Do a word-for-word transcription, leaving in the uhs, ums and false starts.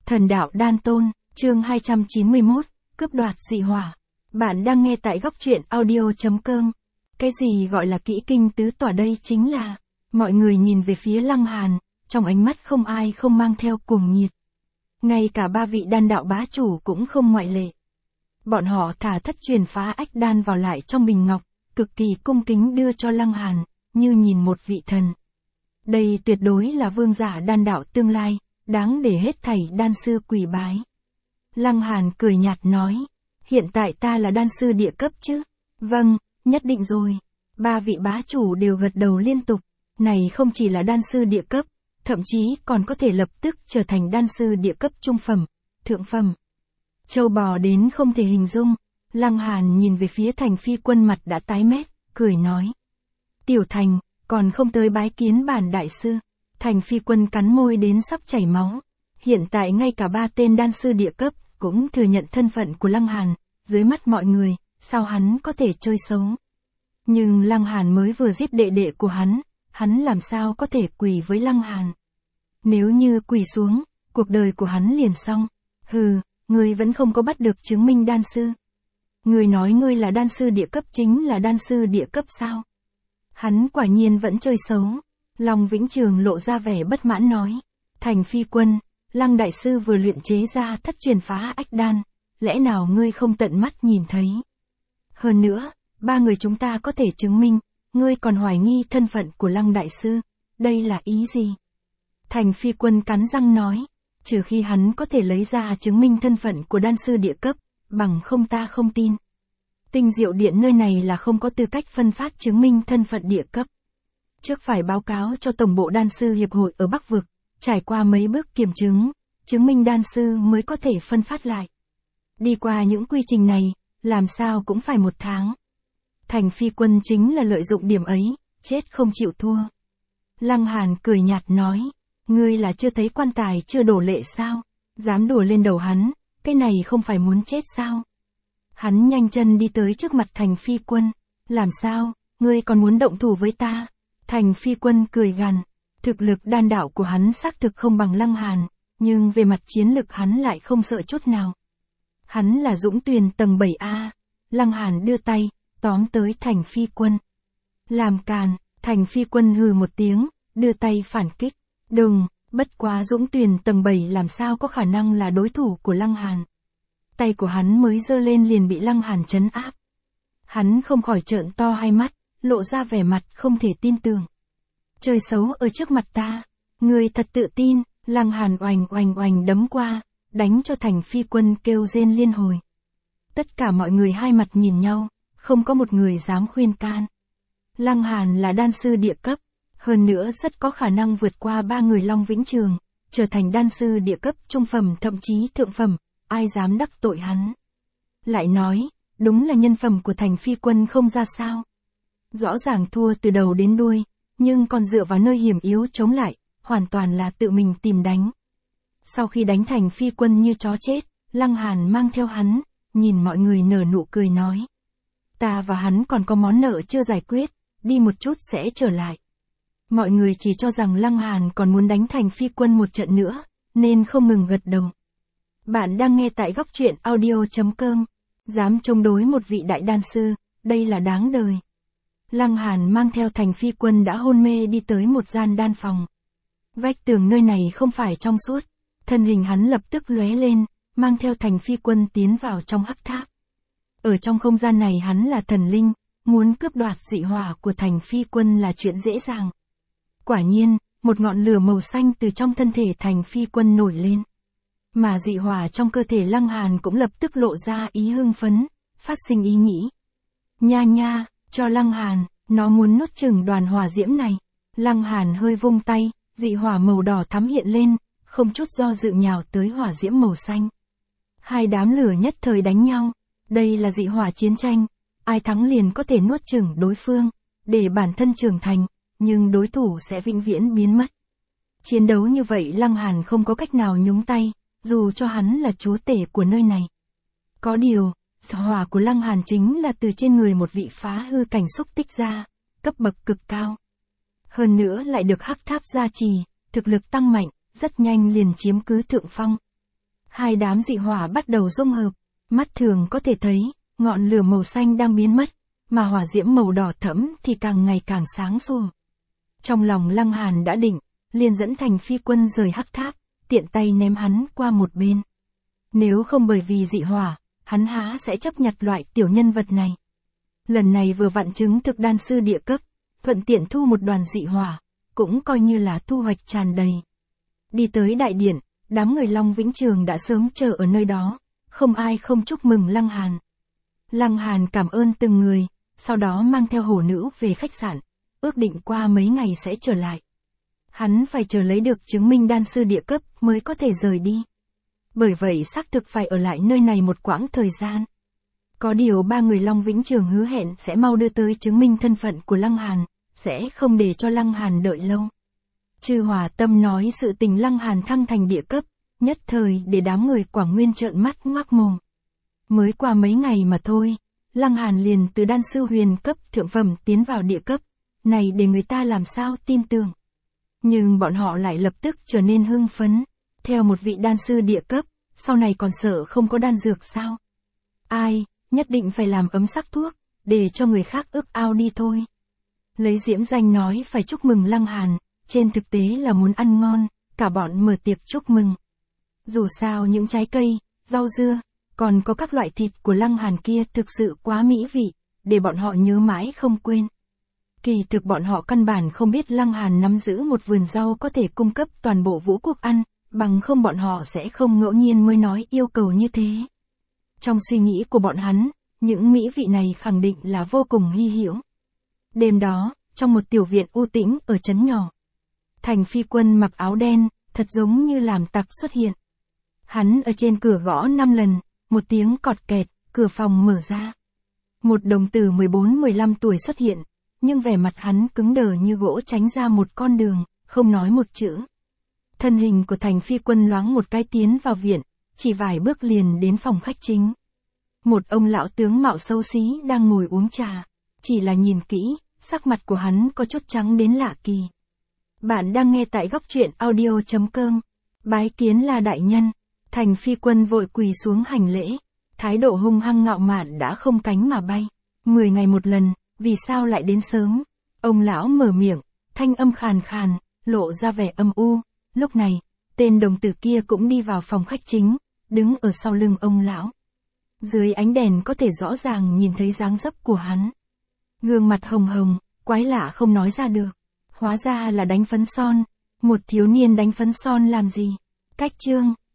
Thần đạo đan tôn, chương hai trăm chín mươi mốt, cướp đoạt dị hỏa. Bạn đang nghe tại góc truyện audio.com. Cái gì gọi là kỹ kinh tứ tỏa đây chính là, mọi người nhìn về phía Lăng Hàn, trong ánh mắt không ai không mang theo cuồng nhiệt. Ngay cả ba vị đan đạo bá chủ cũng không ngoại lệ. Bọn họ thả thất truyền phá ách đan vào lại trong bình ngọc, cực kỳ cung kính đưa cho Lăng Hàn, như nhìn một vị thần. Đây tuyệt đối là vương giả đan đạo tương lai, đáng để hết thảy đan sư quỳ bái. Lăng Hàn cười nhạt nói, hiện tại ta là đan sư địa cấp chứ? Vâng, nhất định rồi. Ba vị bá chủ đều gật đầu liên tục, này không chỉ là đan sư địa cấp, thậm chí còn có thể lập tức trở thành đan sư địa cấp trung phẩm, thượng phẩm. Châu bò đến không thể hình dung. Lăng Hàn nhìn về phía Thành Phi Quân mặt đã tái mét, cười nói. Tiểu Thành, còn không tới bái kiến bản đại sư. Thành Phi Quân cắn môi đến sắp chảy máu. Hiện tại ngay cả ba tên đan sư địa cấp cũng thừa nhận thân phận của Lăng Hàn, dưới mắt mọi người, sao hắn có thể chơi xấu. Nhưng Lăng Hàn mới vừa giết đệ đệ của hắn, hắn làm sao có thể quỳ với Lăng Hàn. Nếu như quỳ xuống, cuộc đời của hắn liền xong. Hừ, ngươi vẫn không có bắt được chứng minh đan sư. Ngươi nói ngươi là đan sư địa cấp chính là đan sư địa cấp sao? Hắn quả nhiên vẫn chơi xấu. Long Vĩnh Trường lộ ra vẻ bất mãn nói. Thành Phi Quân, Lăng đại sư vừa luyện chế ra thất truyền phá ách đan, lẽ nào ngươi không tận mắt nhìn thấy? Hơn nữa, ba người chúng ta có thể chứng minh, ngươi còn hoài nghi thân phận của Lăng đại sư, đây là ý gì? Thành Phi Quân cắn răng nói, trừ khi hắn có thể lấy ra chứng minh thân phận của đan sư địa cấp, bằng không ta không tin. Tinh Diệu Điện nơi này là không có tư cách phân phát chứng minh thân phận địa cấp. Trước phải báo cáo cho Tổng bộ Đan sư Hiệp hội ở Bắc Vực, trải qua mấy bước kiểm chứng, chứng minh đan sư mới có thể phân phát lại. Đi qua những quy trình này, làm sao cũng phải một tháng. Thành Phi Quân chính là lợi dụng điểm ấy, chết không chịu thua. Lăng Hàn cười nhạt nói, ngươi là chưa thấy quan tài chưa đổ lệ sao? Dám đùa lên đầu hắn, cái này không phải muốn chết sao? Hắn nhanh chân đi tới trước mặt Thành Phi Quân, làm sao, ngươi còn muốn động thủ với ta? Thành Phi Quân cười gằn, thực lực đan đạo của hắn xác thực không bằng Lăng Hàn, nhưng về mặt chiến lực hắn lại không sợ chút nào. Hắn là Dũng Tuyền tầng bảy A, Lăng Hàn đưa tay, tóm tới Thành Phi Quân. Làm càn, Thành Phi Quân hừ một tiếng, đưa tay phản kích, đừng, bất quá Dũng Tuyền tầng bảy làm sao có khả năng là đối thủ của Lăng Hàn. Tay của hắn mới giơ lên liền bị Lăng Hàn trấn áp. Hắn không khỏi trợn to hai mắt, lộ ra vẻ mặt không thể tin tưởng. Chơi xấu ở trước mặt ta, ngươi thật tự tin. Lăng Hàn oành oành oành đấm qua, đánh cho Thành Phi Quân kêu rên liên hồi. Tất cả mọi người hai mặt nhìn nhau, không có một người dám khuyên can. Lăng Hàn là đan sư địa cấp, hơn nữa rất có khả năng vượt qua ba người Long Vĩnh Trường, trở thành đan sư địa cấp trung phẩm thậm chí thượng phẩm, ai dám đắc tội hắn. Lại nói, đúng là nhân phẩm của Thành Phi Quân không ra sao. Rõ ràng thua từ đầu đến đuôi, nhưng còn dựa vào nơi hiểm yếu chống lại, hoàn toàn là tự mình tìm đánh. Sau khi đánh Thành Phi Quân như chó chết, Lăng Hàn mang theo hắn, nhìn mọi người nở nụ cười nói. Ta và hắn còn có món nợ chưa giải quyết, đi một chút sẽ trở lại. Mọi người chỉ cho rằng Lăng Hàn còn muốn đánh Thành Phi Quân một trận nữa, nên không ngừng gật đầu. Bạn đang nghe tại góc truyện audio.com. Dám chống đối một vị đại đan sư, đây là đáng đời. Lăng Hàn mang theo Thành Phi Quân đã hôn mê đi tới một gian đan phòng. Vách tường nơi này không phải trong suốt, thân hình hắn lập tức lóe lên, mang theo Thành Phi Quân tiến vào trong hắc tháp. Ở trong không gian này hắn là thần linh, muốn cướp đoạt dị hỏa của Thành Phi Quân là chuyện dễ dàng. Quả nhiên, một ngọn lửa màu xanh từ trong thân thể Thành Phi Quân nổi lên. Mà dị hỏa trong cơ thể Lăng Hàn cũng lập tức lộ ra ý hưng phấn, phát sinh ý nghĩ. Nha nha, cho Lăng Hàn, nó muốn nuốt chửng đoàn hỏa diễm này. Lăng Hàn hơi vung tay, dị hỏa màu đỏ thắm hiện lên, không chút do dự nhào tới hỏa diễm màu xanh. Hai đám lửa nhất thời đánh nhau, đây là dị hỏa chiến tranh, ai thắng liền có thể nuốt chửng đối phương, để bản thân trưởng thành, nhưng đối thủ sẽ vĩnh viễn biến mất. Chiến đấu như vậy Lăng Hàn không có cách nào nhúng tay, dù cho hắn là chúa tể của nơi này. Có điều, hỏa của Lăng Hàn chính là từ trên người một vị phá hư cảnh xúc tích ra, cấp bậc cực cao. Hơn nữa lại được hắc tháp gia trì, thực lực tăng mạnh, rất nhanh liền chiếm cứ thượng phong. Hai đám dị hỏa bắt đầu dung hợp, mắt thường có thể thấy, ngọn lửa màu xanh đang biến mất, mà hỏa diễm màu đỏ thẫm thì càng ngày càng sáng sủa. Trong lòng Lăng Hàn đã định, liền dẫn Thành Phi Quân rời hắc tháp, tiện tay ném hắn qua một bên. Nếu không bởi vì dị hỏa, hắn há sẽ chấp nhặt loại tiểu nhân vật này. Lần này vừa vặn chứng thực đan sư địa cấp, thuận tiện thu một đoàn dị hỏa, cũng coi như là thu hoạch tràn đầy. Đi tới đại điện, đám người Long Vĩnh Trường đã sớm chờ ở nơi đó, không ai không chúc mừng Lăng Hàn. Lăng Hàn cảm ơn từng người, sau đó mang theo hổ nữ về khách sạn, ước định qua mấy ngày sẽ trở lại. Hắn phải chờ lấy được chứng minh đan sư địa cấp mới có thể rời đi. Bởi vậy xác thực phải ở lại nơi này một quãng thời gian. Có điều ba người Long Vĩnh Trường hứa hẹn sẽ mau đưa tới chứng minh thân phận của Lăng Hàn, sẽ không để cho Lăng Hàn đợi lâu. Chư Hỏa Tâm nói sự tình Lăng Hàn thăng thành địa cấp, nhất thời để đám người Quảng Nguyên trợn mắt ngoác mồm. Mới qua mấy ngày mà thôi, Lăng Hàn liền từ đan sư huyền cấp thượng phẩm tiến vào địa cấp, này để người ta làm sao tin tưởng. Nhưng bọn họ lại lập tức trở nên hưng phấn, theo một vị đan sư địa cấp, sau này còn sợ không có đan dược sao? Ai, nhất định phải làm ấm sắc thuốc, để cho người khác ước ao đi thôi. Lấy diễm danh nói phải chúc mừng Lăng Hàn, trên thực tế là muốn ăn ngon, cả bọn mở tiệc chúc mừng. Dù sao những trái cây, rau dưa, còn có các loại thịt của Lăng Hàn kia thực sự quá mỹ vị, để bọn họ nhớ mãi không quên. Kỳ thực bọn họ căn bản không biết Lăng Hàn nắm giữ một vườn rau có thể cung cấp toàn bộ vũ quốc ăn, bằng không bọn họ sẽ không ngẫu nhiên mới nói yêu cầu như thế. Trong suy nghĩ của bọn hắn, những mỹ vị này khẳng định là vô cùng hy hữu. Đêm đó, trong một tiểu viện u tĩnh ở trấn nhỏ, Thành Phi Quân mặc áo đen, thật giống như làm tặc xuất hiện. Hắn ở trên cửa gõ năm lần, một tiếng cọt kẹt, cửa phòng mở ra. Một đồng tử mười bốn mười lăm tuổi xuất hiện, nhưng vẻ mặt hắn cứng đờ như gỗ tránh ra một con đường, không nói một chữ. Thân hình của Thành Phi Quân loáng một cái tiến vào viện, chỉ vài bước liền đến phòng khách chính. Một ông lão tướng mạo xấu xí đang ngồi uống trà, chỉ là nhìn kỹ, sắc mặt của hắn có chút trắng đến lạ kỳ. Bạn đang nghe tại góc truyện audio chấm com. Bái kiến là đại nhân. Thành Phi Quân vội quỳ xuống hành lễ, thái độ hung hăng ngạo mạn đã không cánh mà bay. Mười ngày một lần, vì sao lại đến sớm? Ông lão mở miệng, thanh âm khàn khàn, lộ ra vẻ âm u. Lúc này, tên đồng tử kia cũng đi vào phòng khách chính, đứng ở sau lưng ông lão. Dưới ánh đèn có thể rõ ràng nhìn thấy dáng dấp của hắn. Gương mặt hồng hồng, quái lạ không nói ra được. Hóa ra là đánh phấn son. Một thiếu niên đánh phấn son làm gì? Cách chương.